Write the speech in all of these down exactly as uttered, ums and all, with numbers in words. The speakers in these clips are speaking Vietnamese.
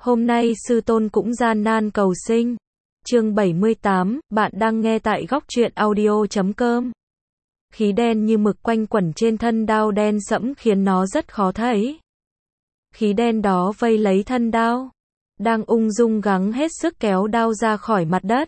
Hôm nay sư tôn cũng gian nan cầu sinh. Chương bảy mươi tám, bạn đang nghe tại góc truyện audio chấm com. Khí đen như mực quanh quẩn trên thân đao đen sẫm khiến nó rất khó thấy. Khí đen đó vây lấy thân đao, đang ung dung gắng hết sức kéo đao ra khỏi mặt đất.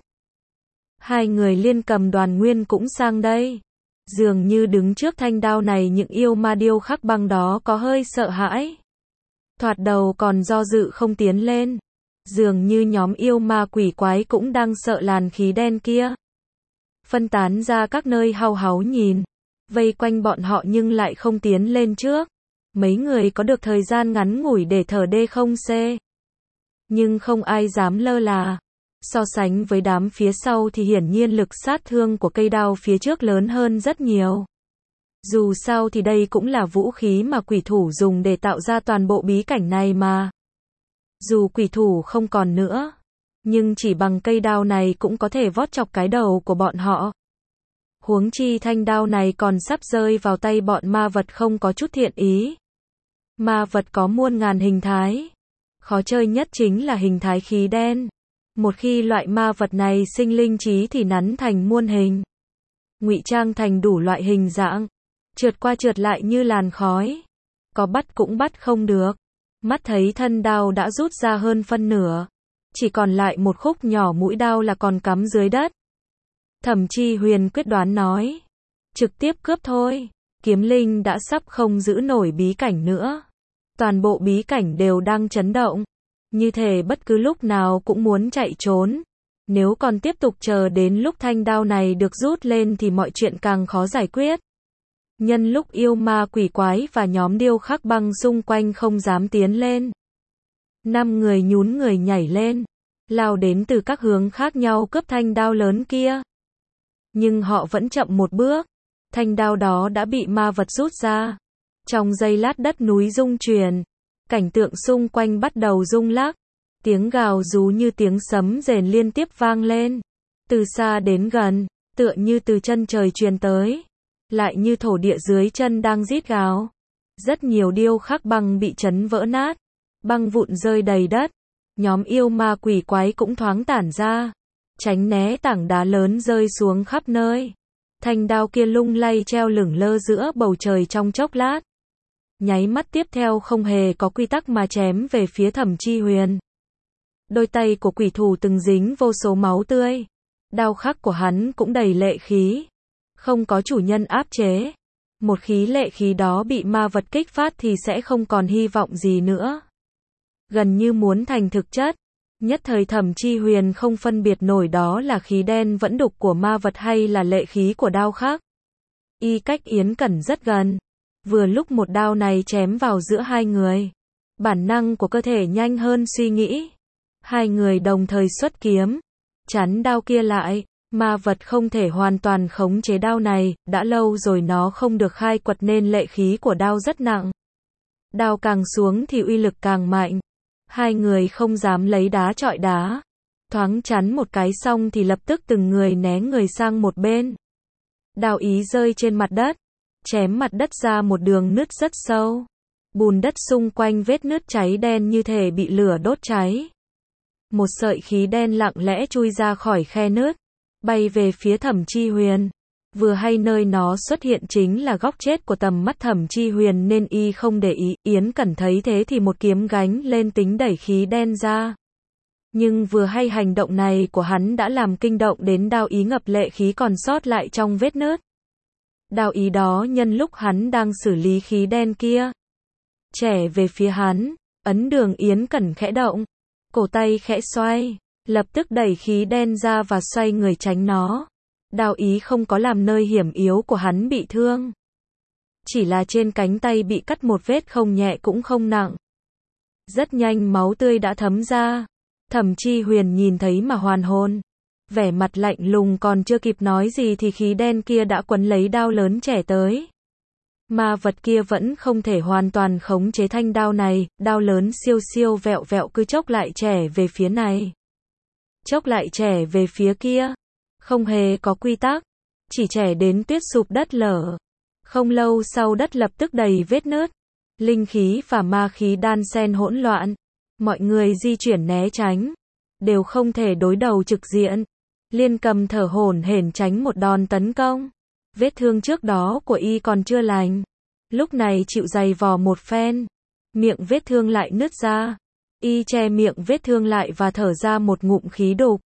Hai người Liên Cầm Đoàn Nguyên cũng sang đây. Dường như đứng trước thanh đao này những yêu ma điêu khắc băng đó có hơi sợ hãi. Thoạt đầu còn do dự không tiến lên. Dường như nhóm yêu ma quỷ quái cũng đang sợ làn khí đen kia. Phân tán ra các nơi hau háu nhìn. Vây quanh bọn họ nhưng lại không tiến lên trước. Mấy người có được thời gian ngắn ngủi để thở đê không xê. Nhưng không ai dám lơ là. So sánh với đám phía sau thì hiển nhiên lực sát thương của cây đao phía trước lớn hơn rất nhiều. Dù sao thì đây cũng là vũ khí mà quỷ thủ dùng để tạo ra toàn bộ bí cảnh này mà. Dù quỷ thủ không còn nữa, nhưng chỉ bằng cây đao này cũng có thể vót chọc cái đầu của bọn họ. Huống chi thanh đao này còn sắp rơi vào tay bọn ma vật không có chút thiện ý. Ma vật có muôn ngàn hình thái. Khó chơi nhất chính là hình thái khí đen. Một khi loại ma vật này sinh linh trí thì nắn thành muôn hình. Ngụy trang thành đủ loại hình dạng. Trượt qua trượt lại như làn khói. Có bắt cũng bắt không được. Mắt thấy thân đao đã rút ra hơn phân nửa. Chỉ còn lại một khúc nhỏ mũi đao là còn cắm dưới đất. Thẩm Chi Huyền quyết đoán nói. Trực tiếp cướp thôi. Kiếm linh đã sắp không giữ nổi bí cảnh nữa. Toàn bộ bí cảnh đều đang chấn động. Như thể bất cứ lúc nào cũng muốn chạy trốn. Nếu còn tiếp tục chờ đến lúc thanh đao này được rút lên thì mọi chuyện càng khó giải quyết. Nhân lúc yêu ma quỷ quái và nhóm điêu khắc băng xung quanh không dám tiến lên. Năm người nhún người nhảy lên. Lao đến từ các hướng khác nhau cướp thanh đao lớn kia. Nhưng họ vẫn chậm một bước. Thanh đao đó đã bị ma vật rút ra. Trong giây lát đất núi rung chuyển. Cảnh tượng xung quanh bắt đầu rung lắc. Tiếng gào rú như tiếng sấm rền liên tiếp vang lên. Từ xa đến gần, tựa như từ chân trời truyền tới. Lại như thổ địa dưới chân đang rít gào. Rất nhiều điêu khắc băng bị chấn vỡ nát. Băng vụn rơi đầy đất. Nhóm yêu ma quỷ quái cũng thoáng tản ra. Tránh né tảng đá lớn rơi xuống khắp nơi. Thanh đao kia lung lay treo lửng lơ giữa bầu trời trong chốc lát. Nháy mắt tiếp theo không hề có quy tắc mà chém về phía Thẩm Chi Huyền. Đôi tay của quỷ thủ từng dính vô số máu tươi. Đao khắc của hắn cũng đầy lệ khí. Không có chủ nhân áp chế. Một khí lệ khí đó bị ma vật kích phát thì sẽ không còn hy vọng gì nữa. Gần như muốn thành thực chất. Nhất thời Thẩm Chi Huyền không phân biệt nổi đó là khí đen vẫn đục của ma vật hay là lệ khí của đao khắc. Y cách Yến Cẩn rất gần. Vừa lúc một đao này chém vào giữa hai người. Bản năng của cơ thể nhanh hơn suy nghĩ. Hai người đồng thời xuất kiếm. Chắn đao kia lại. Ma vật không thể hoàn toàn khống chế đao này. Đã lâu rồi nó không được khai quật nên lệ khí của đao rất nặng. Đao càng xuống thì uy lực càng mạnh. Hai người không dám lấy đá chọi đá. Thoáng chắn một cái xong thì lập tức từng người né người sang một bên. Đao ý rơi trên mặt đất. Chém mặt đất ra một đường nứt rất sâu. Bùn đất xung quanh vết nứt cháy đen như thể bị lửa đốt cháy. Một sợi khí đen lặng lẽ chui ra khỏi khe nứt. Bay về phía Thẩm Chi Huyền. Vừa hay nơi nó xuất hiện chính là góc chết của tầm mắt Thẩm Chi Huyền nên y không để ý. Yến Cẩn thấy thế thì một kiếm gánh lên tính đẩy khí đen ra. Nhưng vừa hay hành động này của hắn đã làm kinh động đến đao ý ngập lệ khí còn sót lại trong vết nứt. Đao ý đó nhân lúc hắn đang xử lý khí đen kia. Trẻ về phía hắn, ấn đường Yến Cẩn khẽ động. Cổ tay khẽ xoay, lập tức đẩy khí đen ra và xoay người tránh nó. Đao ý không có làm nơi hiểm yếu của hắn bị thương. Chỉ là trên cánh tay bị cắt một vết không nhẹ cũng không nặng. Rất nhanh máu tươi đã thấm ra. Thẩm Chi Huyền nhìn thấy mà hoàn hồn. Vẻ mặt lạnh lùng còn chưa kịp nói gì thì khí đen kia đã quấn lấy đao lớn trẻ tới. Ma vật kia vẫn không thể hoàn toàn khống chế thanh đao này. Đao lớn siêu siêu vẹo vẹo cứ chốc lại trẻ về phía này. Chốc lại trẻ về phía kia. Không hề có quy tắc. Chỉ trẻ đến tuyết sụp đất lở. Không lâu sau đất lập tức đầy vết nứt. Linh khí và ma khí đan xen hỗn loạn. Mọi người di chuyển né tránh, đều không thể đối đầu trực diện. Liên Cầm thở hổn hển tránh một đòn tấn công. Vết thương trước đó của y còn chưa lành, lúc này chịu giày vò một phen, miệng vết thương lại nứt ra. Y che miệng vết thương lại và thở ra một ngụm khí đục.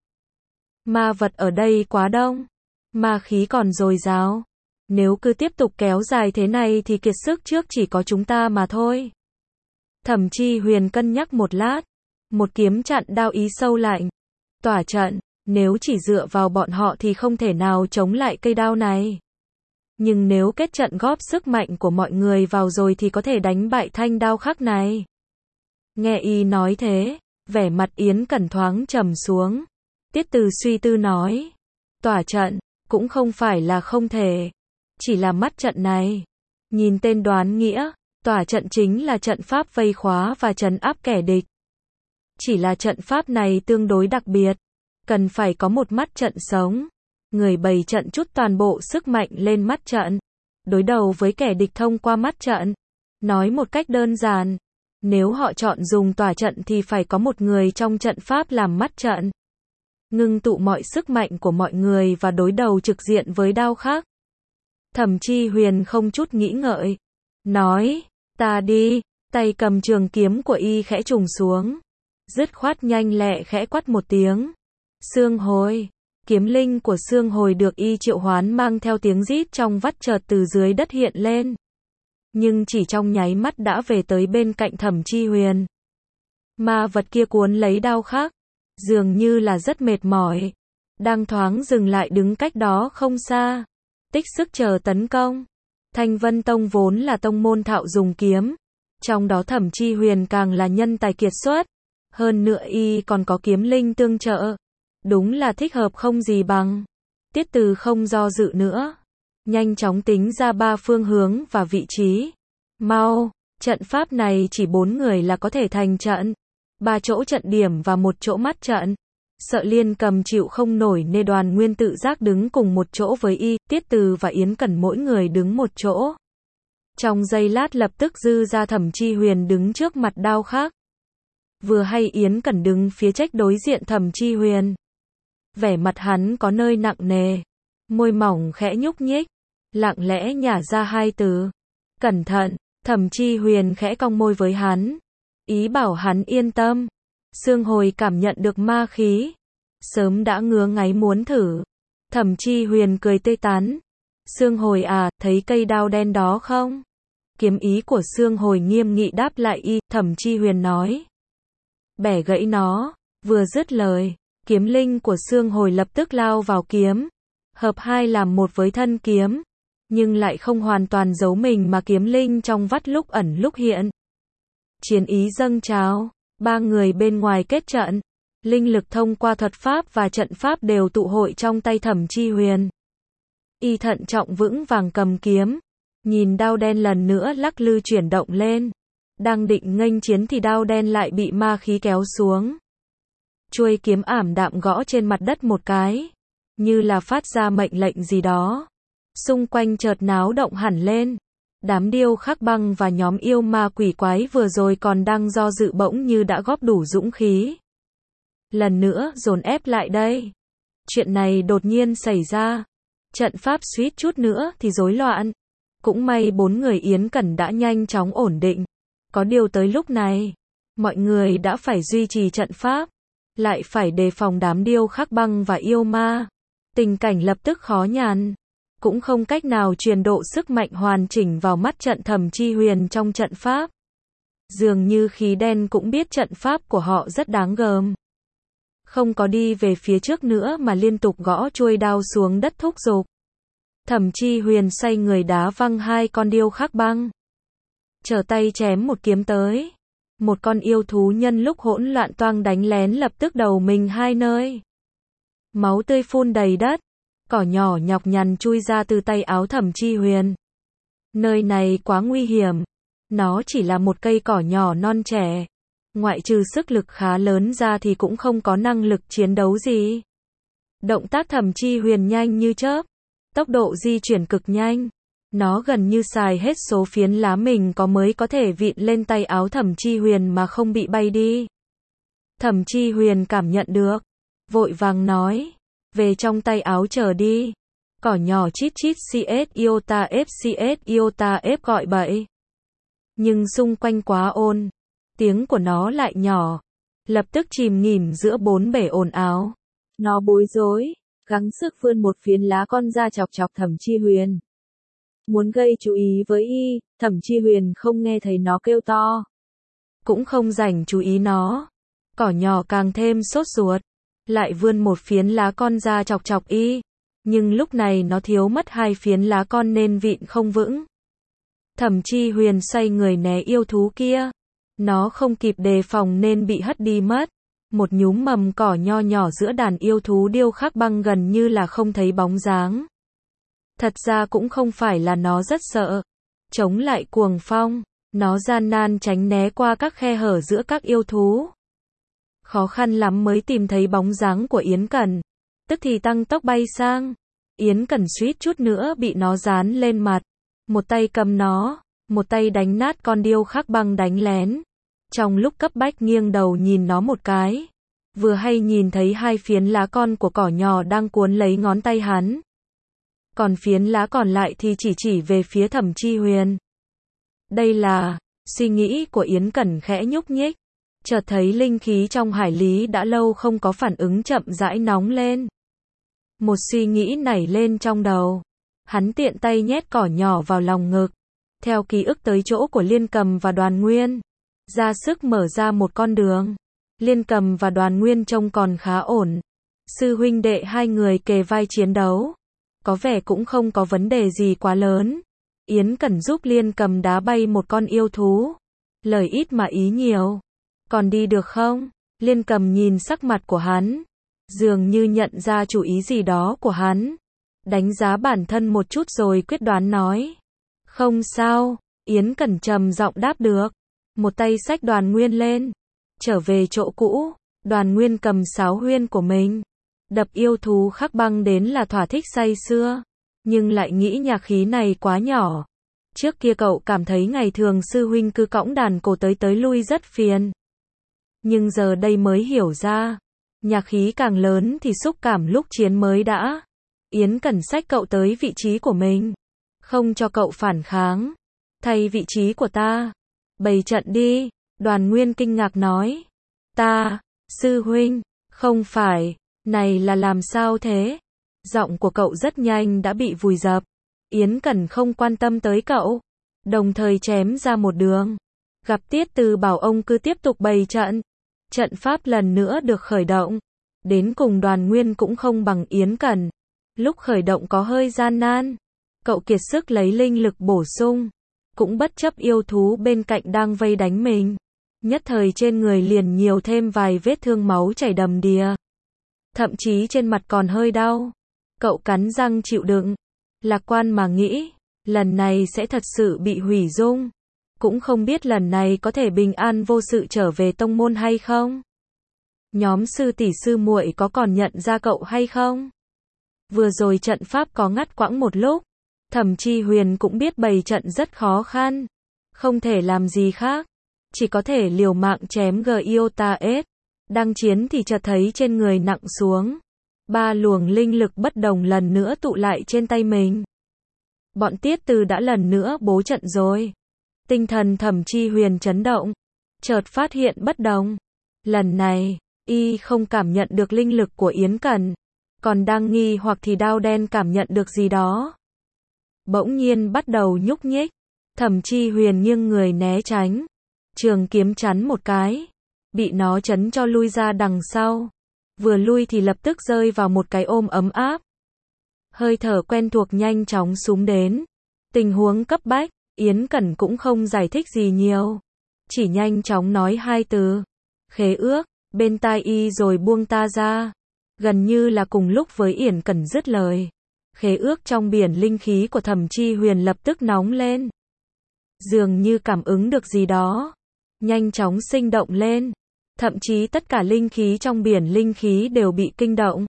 Ma vật ở đây quá đông, ma khí còn dồi dào. Nếu cứ tiếp tục kéo dài thế này thì kiệt sức trước chỉ có chúng ta mà thôi. Thẩm Chi Huyền cân nhắc một lát, một kiếm chặn đao ý sâu lạnh. Tỏa trận, nếu chỉ dựa vào bọn họ thì không thể nào chống lại cây đao này. Nhưng nếu kết trận góp sức mạnh của mọi người vào rồi thì có thể đánh bại thanh đao khắc này. Nghe y nói thế, vẻ mặt Yến Cẩn thoáng trầm xuống. Tiết Từ suy tư nói, tỏa trận, cũng không phải là không thể. Chỉ là mắt trận này. Nhìn tên đoán nghĩa, tỏa trận chính là trận pháp vây khóa và trấn áp kẻ địch. Chỉ là trận pháp này tương đối đặc biệt. Cần phải có một mắt trận sống. Người bày trận chút toàn bộ sức mạnh lên mắt trận. Đối đầu với kẻ địch thông qua mắt trận. Nói một cách đơn giản, nếu họ chọn dùng tỏa trận thì phải có một người trong trận pháp làm mắt trận. Ngưng tụ mọi sức mạnh của mọi người và đối đầu trực diện với đao khắc. Thẩm Chi Huyền không chút nghĩ ngợi. Nói, ta đi, tay cầm trường kiếm của y khẽ trùng xuống. Dứt khoát nhanh lẹ khẽ quát một tiếng. Xương hồi. Kiếm linh của xương hồi được y triệu hoán mang theo tiếng rít trong vắt chợt từ dưới đất hiện lên. Nhưng chỉ trong nháy mắt đã về tới bên cạnh Thẩm Chi Huyền. Ma vật kia cuốn lấy đao khắc, dường như là rất mệt mỏi. Đang thoáng dừng lại đứng cách đó không xa. Tích sức chờ tấn công. Thanh Vân Tông vốn là tông môn thạo dùng kiếm. Trong đó Thẩm Chi Huyền càng là nhân tài kiệt xuất. Hơn nữa y còn có kiếm linh tương trợ. Đúng là thích hợp không gì bằng. Tiết Từ không do dự nữa. Nhanh chóng tính ra ba phương hướng và vị trí. Mau, trận pháp này chỉ bốn người là có thể thành trận. Ba chỗ trận điểm và một chỗ mắt trận. Sợ Liên Cầm chịu không nổi nên Đoàn Nguyên tự giác đứng cùng một chỗ với y, Tiết Từ và Yến Cẩn mỗi người đứng một chỗ. Trong giây lát lập tức dư ra Thẩm Chi Huyền đứng trước mặt đao khắc. Vừa hay Yến Cẩn đứng phía trách đối diện Thẩm Chi Huyền. Vẻ mặt hắn có nơi nặng nề, môi mỏng khẽ nhúc nhích, lặng lẽ nhả ra hai từ. Cẩn thận. Thẩm Chi Huyền khẽ cong môi với hắn, ý bảo hắn yên tâm. Xương hồi cảm nhận được ma khí, sớm đã ngứa ngáy muốn thử. Thẩm Chi Huyền cười tươi tắn. Xương hồi à, thấy cây đao đen đó không? Kiếm ý của xương hồi nghiêm nghị đáp lại y, Thẩm Chi Huyền nói. Bẻ gãy nó. Vừa dứt lời, kiếm linh của xương hồi lập tức lao vào kiếm. Hợp hai làm một với thân kiếm. Nhưng lại không hoàn toàn giấu mình mà kiếm linh trong vắt lúc ẩn lúc hiện. Chiến ý dâng trào. Ba người bên ngoài kết trận. Linh lực thông qua thuật pháp và trận pháp đều tụ hội trong tay Thẩm Chi Huyền. Y thận trọng vững vàng cầm kiếm. Nhìn đao đen lần nữa lắc lư chuyển động lên. Đang định nghênh chiến thì đao đen lại bị ma khí kéo xuống. Chuôi kiếm ảm đạm gõ trên mặt đất một cái. Như là phát ra mệnh lệnh gì đó. Xung quanh chợt náo động hẳn lên. Đám điêu khắc băng và nhóm yêu ma quỷ quái vừa rồi còn đang do dự bỗng như đã góp đủ dũng khí. Lần nữa dồn ép lại đây. Chuyện này đột nhiên xảy ra. Trận pháp suýt chút nữa thì rối loạn. Cũng may bốn người Yến Cẩn đã nhanh chóng ổn định. Có điều tới lúc này, mọi người đã phải duy trì trận pháp. Lại phải đề phòng đám điêu khắc băng và yêu ma. Tình cảnh lập tức khó nhằn. Cũng không cách nào truyền độ sức mạnh hoàn chỉnh vào mắt trận Thẩm Chi Huyền trong trận pháp. Dường như khí đen cũng biết trận pháp của họ rất đáng gờm. Không có đi về phía trước nữa mà liên tục gõ chuôi đao xuống đất thúc giục. Thẩm Chi Huyền xoay người đá văng hai con điêu khắc băng. Trở tay chém một kiếm tới. Một con yêu thú nhân lúc hỗn loạn toang đánh lén lập tức đầu mình hai nơi. Máu tươi phun đầy đất. Cỏ nhỏ nhọc nhằn chui ra từ tay áo Thẩm Chi Huyền. Nơi này quá nguy hiểm. Nó chỉ là một cây cỏ nhỏ non trẻ. Ngoại trừ sức lực khá lớn ra thì cũng không có năng lực chiến đấu gì. Động tác Thẩm Chi Huyền nhanh như chớp. Tốc độ di chuyển cực nhanh. Nó gần như xài hết số phiến lá mình có mới có thể vịn lên tay áo Thẩm Chi Huyền mà không bị bay đi. Thẩm Chi Huyền cảm nhận được, vội vàng nói, về trong tay áo chờ đi. Cỏ nhỏ chít chít cs iota f cs iota f gọi bậy. Nhưng xung quanh quá ồn, tiếng của nó lại nhỏ, lập tức chìm nghỉm giữa bốn bể ồn ào. Nó bối rối, gắng sức vươn một phiến lá con ra chọc chọc Thẩm Chi Huyền. Muốn gây chú ý với y, Thẩm Chi Huyền không nghe thấy nó kêu to, cũng không dành chú ý nó. Cỏ nhỏ càng thêm sốt ruột, lại vươn một phiến lá con ra chọc chọc y, nhưng lúc này nó thiếu mất hai phiến lá con nên vịn không vững. Thẩm Chi Huyền xoay người né yêu thú kia, nó không kịp đề phòng nên bị hất đi mất. Một nhúm mầm cỏ nho nhỏ giữa đàn yêu thú điêu khắc băng gần như là không thấy bóng dáng. Thật ra cũng không phải là nó rất sợ, chống lại cuồng phong, nó gian nan tránh né qua các khe hở giữa các yêu thú. Khó khăn lắm mới tìm thấy bóng dáng của Yến Cẩn, tức thì tăng tốc bay sang. Yến Cẩn suýt chút nữa bị nó dán lên mặt, một tay cầm nó, một tay đánh nát con điêu khắc băng đánh lén. Trong lúc cấp bách nghiêng đầu nhìn nó một cái, vừa hay nhìn thấy hai phiến lá con của cỏ nhỏ đang cuốn lấy ngón tay hắn. Còn phiến lá còn lại thì chỉ chỉ về phía Thẩm Chi Huyền. Đây là, suy nghĩ của Yến Cẩn khẽ nhúc nhích, chợt thấy linh khí trong hải lý đã lâu không có phản ứng chậm rãi nóng lên. Một suy nghĩ nảy lên trong đầu, hắn tiện tay nhét cỏ nhỏ vào lòng ngực, theo ký ức tới chỗ của Liên Cầm và Đoàn Nguyên, ra sức mở ra một con đường. Liên Cầm và Đoàn Nguyên trông còn khá ổn, sư huynh đệ hai người kề vai chiến đấu, có vẻ cũng không có vấn đề gì quá lớn. Yến Cẩn giúp Liên Cầm đá bay một con yêu thú, lời ít mà ý nhiều. Còn đi được không? Liên Cầm nhìn sắc mặt của hắn, dường như nhận ra chủ ý gì đó của hắn, đánh giá bản thân một chút rồi quyết đoán nói. Không sao, Yến Cẩn trầm giọng đáp được, một tay xách Đoàn Nguyên lên, trở về chỗ cũ. Đoàn Nguyên cầm sáo huyên của mình, đập yêu thú khắc băng đến là thỏa thích say sưa, nhưng lại nghĩ nhạc khí này quá nhỏ. Trước kia cậu cảm thấy ngày thường sư huynh cứ cõng đàn cổ tới tới lui rất phiền, nhưng giờ đây mới hiểu ra, nhạc khí càng lớn thì xúc cảm lúc chiến mới đã. Yến Cẩn xách cậu tới vị trí của mình, không cho cậu phản kháng, thay vị trí của ta, bày trận đi. Đoàn Nguyên kinh ngạc nói, ta, sư huynh, không phải, này là làm sao thế? Giọng của cậu rất nhanh đã bị vùi dập. Yến Cẩn không quan tâm tới cậu, đồng thời chém ra một đường. Gặp Tiết Từ bảo ông cứ tiếp tục bày trận. Trận pháp lần nữa được khởi động. Đến cùng Đoàn Nguyên cũng không bằng Yến Cẩn. Lúc khởi động có hơi gian nan. Cậu kiệt sức lấy linh lực bổ sung, cũng bất chấp yêu thú bên cạnh đang vây đánh mình. Nhất thời trên người liền nhiều thêm vài vết thương máu chảy đầm đìa. Thậm chí trên mặt còn hơi đau. Cậu cắn răng chịu đựng, lạc quan mà nghĩ, lần này sẽ thật sự bị hủy dung. Cũng không biết lần này có thể bình an vô sự trở về tông môn hay không. Nhóm sư tỷ sư muội có còn nhận ra cậu hay không? Vừa rồi trận pháp có ngắt quãng một lúc, Thẩm Chi Huyền cũng biết bày trận rất khó khăn, không thể làm gì khác, chỉ có thể liều mạng chém G Iota S. Đang chiến thì chợt thấy trên người nặng xuống, ba luồng linh lực bất đồng lần nữa tụ lại trên tay mình. Bọn Tiết Từ đã lần nữa bố trận rồi. Tinh thần Thẩm Chi Huyền chấn động, chợt phát hiện bất đồng. Lần này, y không cảm nhận được linh lực của Yến Cẩn, còn đang nghi hoặc thì Đao Đen cảm nhận được gì đó. Bỗng nhiên bắt đầu nhúc nhích, Thẩm Chi Huyền nghiêng người né tránh, trường kiếm chắn một cái, bị nó chấn cho lui ra đằng sau. Vừa lui thì lập tức rơi vào một cái ôm ấm áp. Hơi thở quen thuộc nhanh chóng xúm đến. Tình huống cấp bách, Yến Cẩn cũng không giải thích gì nhiều, chỉ nhanh chóng nói hai từ, khế ước, bên tai y rồi buông ta ra. Gần như là cùng lúc với Yến Cẩn dứt lời, khế ước trong biển linh khí của Thẩm Chi Huyền lập tức nóng lên. Dường như cảm ứng được gì đó, nhanh chóng sinh động lên. Thậm chí tất cả linh khí trong biển linh khí đều bị kinh động,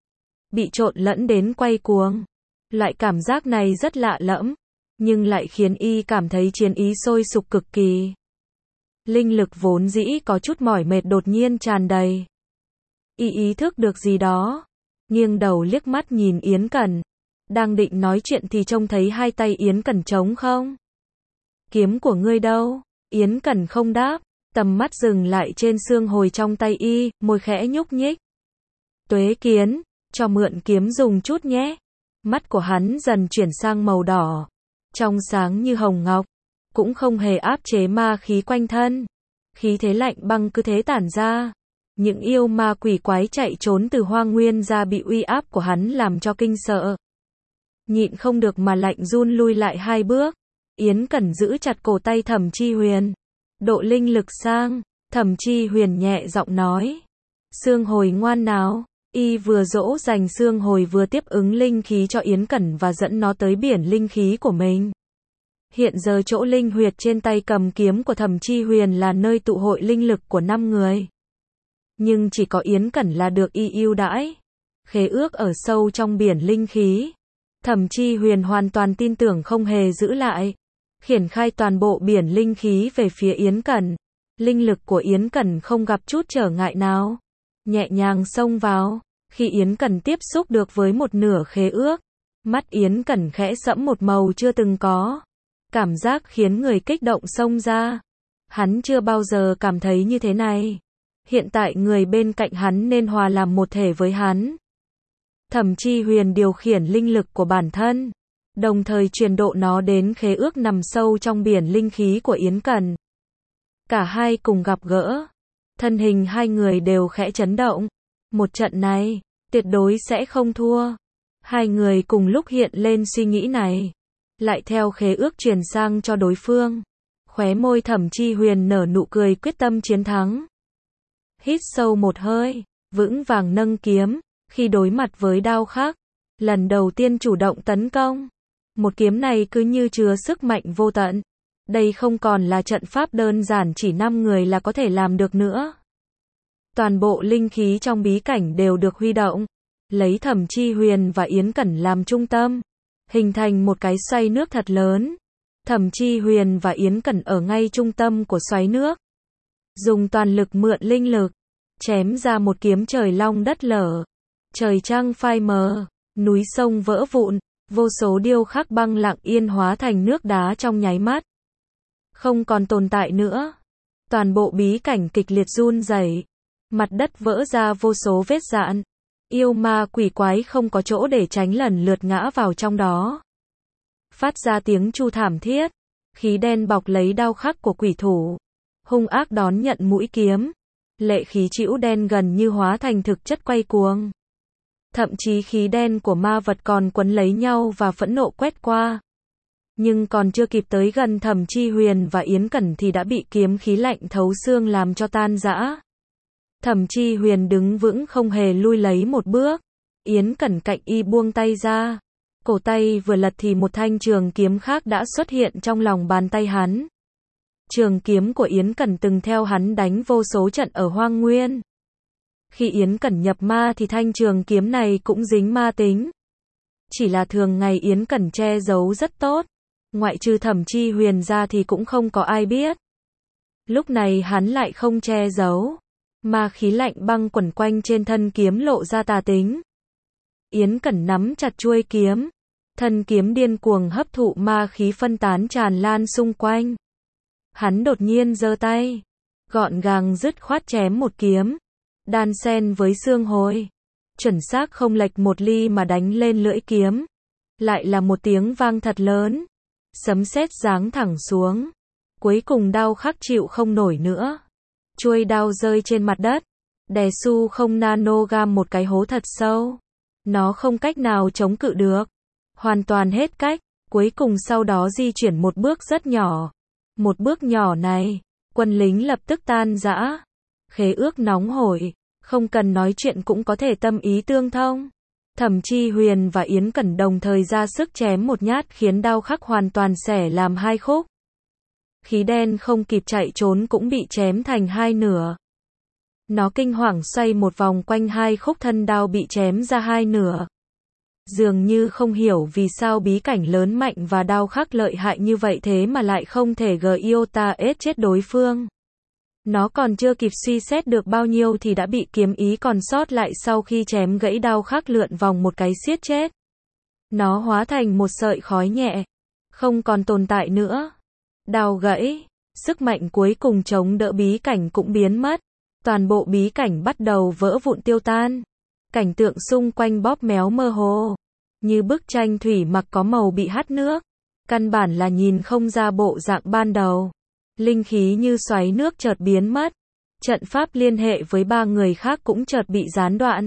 bị trộn lẫn đến quay cuồng. Loại cảm giác này rất lạ lẫm, nhưng lại khiến y cảm thấy chiến ý sôi sục cực kỳ. Linh lực vốn dĩ có chút mỏi mệt đột nhiên tràn đầy. Y ý thức được gì đó, nghiêng đầu liếc mắt nhìn Yến Cẩn. Đang định nói chuyện thì trông thấy hai tay Yến Cẩn trống không. Kiếm của ngươi đâu? Yến Cẩn không đáp, tầm mắt dừng lại trên xương hồi trong tay y, môi khẽ nhúc nhích. Tuế Kiến, cho mượn kiếm dùng chút nhé. Mắt của hắn dần chuyển sang màu đỏ, trong sáng như hồng ngọc, cũng không hề áp chế ma khí quanh thân. Khí thế lạnh băng cứ thế tản ra. Những yêu ma quỷ quái chạy trốn từ hoang nguyên ra bị uy áp của hắn làm cho kinh sợ. Nhịn không được mà lạnh run lui lại hai bước. Yến Cẩn giữ chặt cổ tay Thẩm Chi Huyền. Độ linh lực sang, Thẩm Chi Huyền nhẹ giọng nói. Xương hồi ngoan nào. Y vừa dỗ dành xương hồi vừa tiếp ứng linh khí cho Yến Cẩn và dẫn nó tới biển linh khí của mình. Hiện giờ chỗ linh huyệt trên tay cầm kiếm của Thẩm Chi Huyền là nơi tụ hội linh lực của năm người. Nhưng chỉ có Yến Cẩn là được y ưu đãi. Khế ước ở sâu trong biển linh khí. Thẩm Chi Huyền hoàn toàn tin tưởng không hề giữ lại. Khiển khai toàn bộ biển linh khí về phía Yến Cẩn. Linh lực của Yến Cẩn không gặp chút trở ngại nào. Nhẹ nhàng xông vào. Khi Yến Cẩn tiếp xúc được với một nửa khế ước, mắt Yến Cẩn khẽ sẫm một màu chưa từng có. Cảm giác khiến người kích động xông ra. Hắn chưa bao giờ cảm thấy như thế này. Hiện tại người bên cạnh hắn nên hòa làm một thể với hắn. Thẩm Chi Huyền điều khiển linh lực của bản thân, đồng thời truyền độ nó đến khế ước nằm sâu trong biển linh khí của Yến Cẩn. Cả hai cùng gặp gỡ. Thân hình hai người đều khẽ chấn động. Một trận này, tuyệt đối sẽ không thua. Hai người cùng lúc hiện lên suy nghĩ này. Lại theo khế ước truyền sang cho đối phương. Khóe môi Thẩm Chi Huyền nở nụ cười quyết tâm chiến thắng. Hít sâu một hơi, vững vàng nâng kiếm. Khi đối mặt với đao khắc, lần đầu tiên chủ động tấn công. Một kiếm này cứ như chứa sức mạnh vô tận. Đây không còn là trận pháp đơn giản chỉ năm người là có thể làm được nữa. Toàn bộ linh khí trong bí cảnh đều được huy động, lấy Thẩm Chi Huyền và Yến Cẩn làm trung tâm, hình thành một cái xoay nước thật lớn. Thẩm Chi Huyền và Yến Cẩn ở ngay trung tâm của xoáy nước. Dùng toàn lực mượn linh lực, chém ra một kiếm trời long đất lở. Trời trăng phai mờ, núi sông vỡ vụn, vô số điêu khắc băng lặng yên hóa thành nước đá trong nháy mắt. Không còn tồn tại nữa. Toàn bộ bí cảnh kịch liệt run rẩy, mặt đất vỡ ra vô số vết rạn. Yêu ma quỷ quái không có chỗ để tránh lần lượt ngã vào trong đó. Phát ra tiếng chu thảm thiết, khí đen bọc lấy đao khắc của quỷ thủ, hung ác đón nhận mũi kiếm. Lệ khí trĩu đen gần như hóa thành thực chất quay cuồng. Thậm chí khí đen của ma vật còn quấn lấy nhau và phẫn nộ quét qua. Nhưng còn chưa kịp tới gần Thẩm Chi Huyền và Yến Cẩn thì đã bị kiếm khí lạnh thấu xương làm cho tan rã. Thẩm Chi Huyền đứng vững không hề lui lấy một bước. Yến Cẩn cạnh y buông tay ra. Cổ tay vừa lật thì một thanh trường kiếm khác đã xuất hiện trong lòng bàn tay hắn. Trường kiếm của Yến Cẩn từng theo hắn đánh vô số trận ở Hoang Nguyên. Khi Yến Cẩn nhập ma thì thanh trường kiếm này cũng dính ma tính. Chỉ là thường ngày Yến Cẩn che giấu rất tốt. Ngoại trừ Thẩm Chi Huyền ra thì cũng không có ai biết. Lúc này hắn lại không che giấu. Ma khí lạnh băng quẩn quanh trên thân kiếm lộ ra tà tính. Yến Cẩn nắm chặt chuôi kiếm. Thân kiếm điên cuồng hấp thụ ma khí phân tán tràn lan xung quanh. Hắn đột nhiên giơ tay. Gọn gàng dứt khoát chém một kiếm. Đan xen với xương hồi. Chuẩn xác không lệch một ly mà đánh lên lưỡi kiếm. Lại là một tiếng vang thật lớn. Sấm sét giáng thẳng xuống. Cuối cùng đao khắc chịu không nổi nữa. Chuôi đao rơi trên mặt đất. Đè su không nano gam một cái hố thật sâu. Nó không cách nào chống cự được. Hoàn toàn hết cách. Cuối cùng sau đó di chuyển một bước rất nhỏ. Một bước nhỏ này, quân lính lập tức tan rã. Khế ước nóng hổi, không cần nói chuyện cũng có thể tâm ý tương thông. Thẩm Chi Huyền và Yến Cẩn đồng thời ra sức chém một nhát khiến đao khắc hoàn toàn xẻ làm hai khúc. Khí đen không kịp chạy trốn cũng bị chém thành hai nửa. Nó kinh hoàng xoay một vòng quanh hai khúc thân đao bị chém ra hai nửa. Dường như không hiểu vì sao bí cảnh lớn mạnh và đao khắc lợi hại như vậy thế mà lại không thể giota chết đối phương. Nó còn chưa kịp suy xét được bao nhiêu thì đã bị kiếm ý còn sót lại sau khi chém gãy đao khác lượn vòng một cái xiết chết. Nó hóa thành một sợi khói nhẹ, không còn tồn tại nữa. Đao gãy, sức mạnh cuối cùng chống đỡ bí cảnh cũng biến mất. Toàn bộ bí cảnh bắt đầu vỡ vụn tiêu tan. Cảnh tượng xung quanh bóp méo mơ hồ, như bức tranh thủy mặc có màu bị hắt nước. Căn bản là nhìn không ra bộ dạng ban đầu. Linh khí như xoáy nước chợt biến mất. Trận pháp liên hệ với ba người khác cũng chợt bị gián đoạn.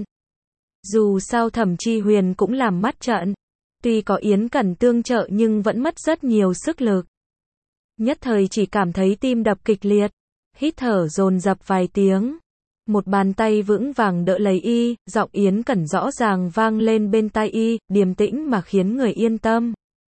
Dù sao Thẩm Chi Huyền cũng làm mắt trận. Tuy có Yến Cẩn tương trợ nhưng vẫn mất rất nhiều sức lực. Nhất thời chỉ cảm thấy tim đập kịch liệt, hít thở dồn dập vài tiếng. Một bàn tay vững vàng đỡ lấy y, giọng Yến Cẩn rõ ràng vang lên bên tai y, điềm tĩnh mà khiến người yên tâm.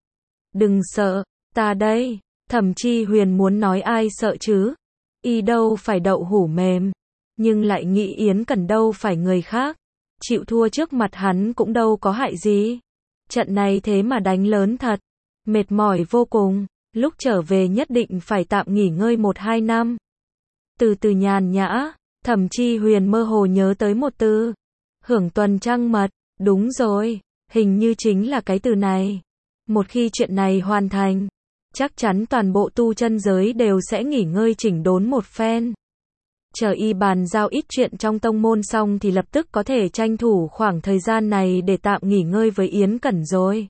Đừng sợ, ta đây. Thẩm Chi Huyền muốn nói ai sợ chứ? Y đâu phải đậu hũ mềm, nhưng lại nghĩ Yến Cẩn đâu phải người khác. Chịu thua trước mặt hắn cũng đâu có hại gì. Trận này thế mà đánh lớn thật, mệt mỏi vô cùng, lúc trở về nhất định phải tạm nghỉ ngơi một hai năm. Từ từ nhàn nhã, Thẩm Chi Huyền mơ hồ nhớ tới một từ. Hưởng tuần trăng mật, đúng rồi, hình như chính là cái từ này. Một khi chuyện này hoàn thành, chắc chắn toàn bộ tu chân giới đều sẽ nghỉ ngơi chỉnh đốn một phen. Chờ y bàn giao ít chuyện trong tông môn xong thì lập tức có thể tranh thủ khoảng thời gian này để tạm nghỉ ngơi với Yến Cẩn rồi.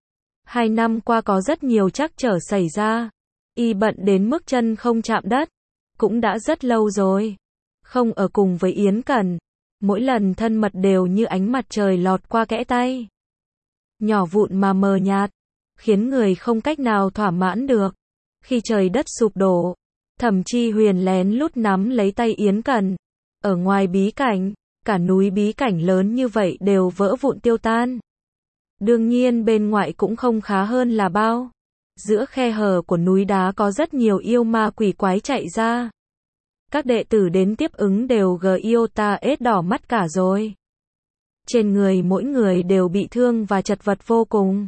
Hai năm qua có rất nhiều trắc trở xảy ra. Y bận đến mức chân không chạm đất. Cũng đã rất lâu rồi. Không ở cùng với Yến Cẩn. Mỗi lần thân mật đều như ánh mặt trời lọt qua kẽ tay. Nhỏ vụn mà mờ nhạt, khiến người không cách nào thỏa mãn được. Khi trời đất sụp đổ, Thẩm Chi Huyền lén lút nắm lấy tay Yến Cẩn. Ở ngoài bí cảnh, cả núi bí cảnh lớn như vậy đều vỡ vụn tiêu tan. Đương nhiên bên ngoài cũng không khá hơn là bao. Giữa khe hở của núi đá có rất nhiều yêu ma quỷ quái chạy ra. Các đệ tử đến tiếp ứng đều gờ yêu ta ết đỏ mắt cả rồi. Trên người mỗi người đều bị thương và chật vật vô cùng.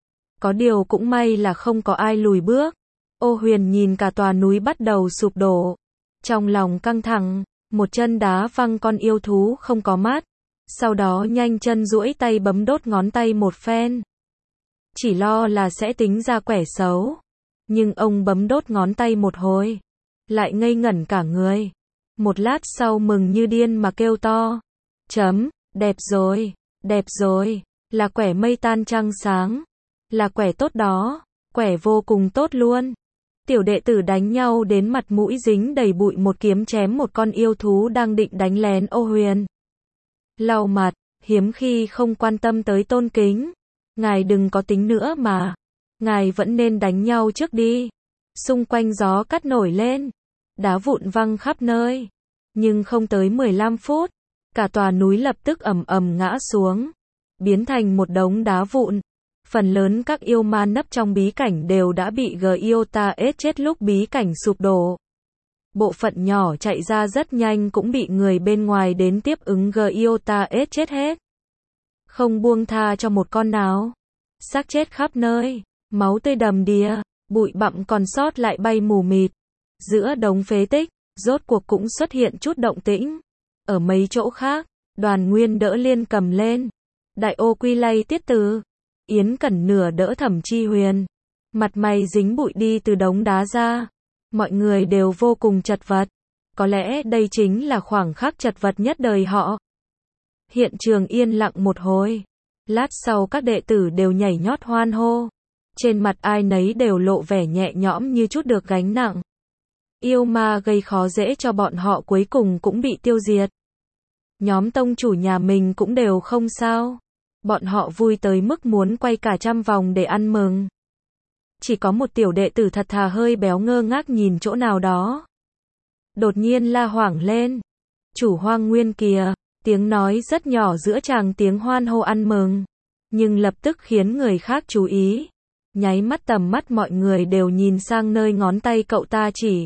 Có điều cũng may là không có ai lùi bước. Ô Huyền nhìn cả tòa núi bắt đầu sụp đổ. Trong lòng căng thẳng, một chân đá văng con yêu thú không có mắt. Sau đó nhanh chân duỗi tay bấm đốt ngón tay một phen. Chỉ lo là sẽ tính ra quẻ xấu. Nhưng ông bấm đốt ngón tay một hồi, lại ngây ngẩn cả người. Một lát sau mừng như điên mà kêu to. Chấm, đẹp rồi, đẹp rồi, là quẻ mây tan trăng sáng. Là quẻ tốt đó, quẻ vô cùng tốt luôn. Tiểu đệ tử đánh nhau đến mặt mũi dính đầy bụi một kiếm chém một con yêu thú đang định đánh lén Ô Huyền. Lau mặt, hiếm khi không quan tâm tới tôn kính. Ngài đừng có tính nữa mà. Ngài vẫn nên đánh nhau trước đi. Xung quanh gió cắt nổi lên. Đá vụn văng khắp nơi. Nhưng không tới mười lăm phút, cả tòa núi lập tức ầm ầm ngã xuống. Biến thành một đống đá vụn. Phần lớn các yêu ma nấp trong bí cảnh đều đã bị Giota ết chết lúc bí cảnh sụp đổ. Bộ phận nhỏ chạy ra rất nhanh cũng bị người bên ngoài đến tiếp ứng Giota ết chết hết. Không buông tha cho một con nào. Xác chết khắp nơi, máu tươi đầm đìa, bụi bặm còn sót lại bay mù mịt. Giữa đống phế tích, rốt cuộc cũng xuất hiện chút động tĩnh. Ở mấy chỗ khác, Đoàn Nguyên đỡ Liên cầm lên. Đại ô quy lay tiết từ. Yến Cẩn nửa đỡ Thẩm Chi Huyền. Mặt mày dính bụi đi từ đống đá ra. Mọi người đều vô cùng chật vật. Có lẽ đây chính là khoảng khắc chật vật nhất đời họ. Hiện trường yên lặng một hồi. Lát sau các đệ tử đều nhảy nhót hoan hô. Trên mặt ai nấy đều lộ vẻ nhẹ nhõm như chút được gánh nặng. Yêu ma gây khó dễ cho bọn họ cuối cùng cũng bị tiêu diệt. Nhóm tông chủ nhà mình cũng đều không sao. Bọn họ vui tới mức muốn quay cả trăm vòng để ăn mừng. Chỉ có một tiểu đệ tử thật thà hơi béo ngơ ngác nhìn chỗ nào đó. Đột nhiên la hoảng lên. Chủ Hoang Nguyên kìa. Tiếng nói rất nhỏ giữa chàng tiếng hoan hô ăn mừng. Nhưng lập tức khiến người khác chú ý. Nháy mắt tầm mắt mọi người đều nhìn sang nơi ngón tay cậu ta chỉ.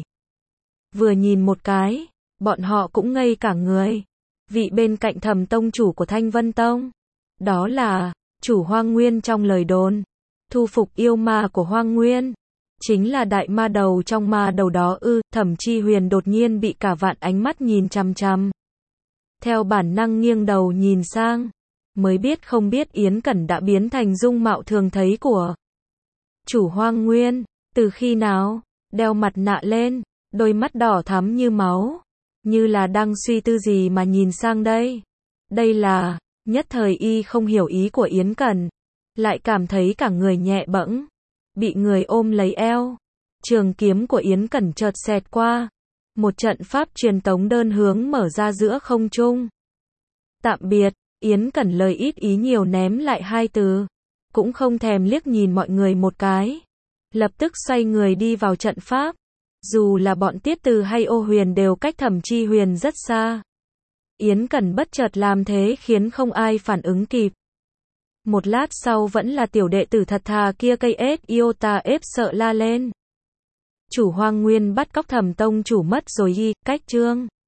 Vừa nhìn một cái, bọn họ cũng ngây cả người. Vị bên cạnh Thẩm tông chủ của Thanh Vân Tông. Đó là chủ Hoang Nguyên trong lời đồn. Thu phục yêu ma của Hoang Nguyên. Chính là đại ma đầu trong ma đầu đó ư? Thẩm Chi Huyền đột nhiên bị cả vạn ánh mắt nhìn chằm chằm. Theo bản năng nghiêng đầu nhìn sang, mới biết không biết Yến Cẩn đã biến thành dung mạo thường thấy của Chủ Hoang Nguyên. Từ khi nào? Đeo mặt nạ lên, đôi mắt đỏ thắm như máu, như là đang suy tư gì mà nhìn sang đây. Đây là, nhất thời y không hiểu ý của Yến Cẩn, lại cảm thấy cả người nhẹ bẫng, bị người ôm lấy eo. Trường kiếm của Yến Cẩn chợt xẹt qua, một trận pháp truyền tống đơn hướng mở ra giữa không trung. Tạm biệt, Yến Cẩn lời ít ý nhiều ném lại hai từ, cũng không thèm liếc nhìn mọi người một cái, lập tức xoay người đi vào trận pháp. Dù là bọn Tiết Từ hay Ô Huyền đều cách Thẩm Chi Huyền rất xa. Yến Cẩn bất chợt làm thế khiến không ai phản ứng kịp. Một lát sau vẫn là tiểu đệ tử thật thà kia cây ết Iota ép sợ la lên. Chủ Hoang Nguyên bắt cóc Thẩm tông chủ mất rồi y, cách chương.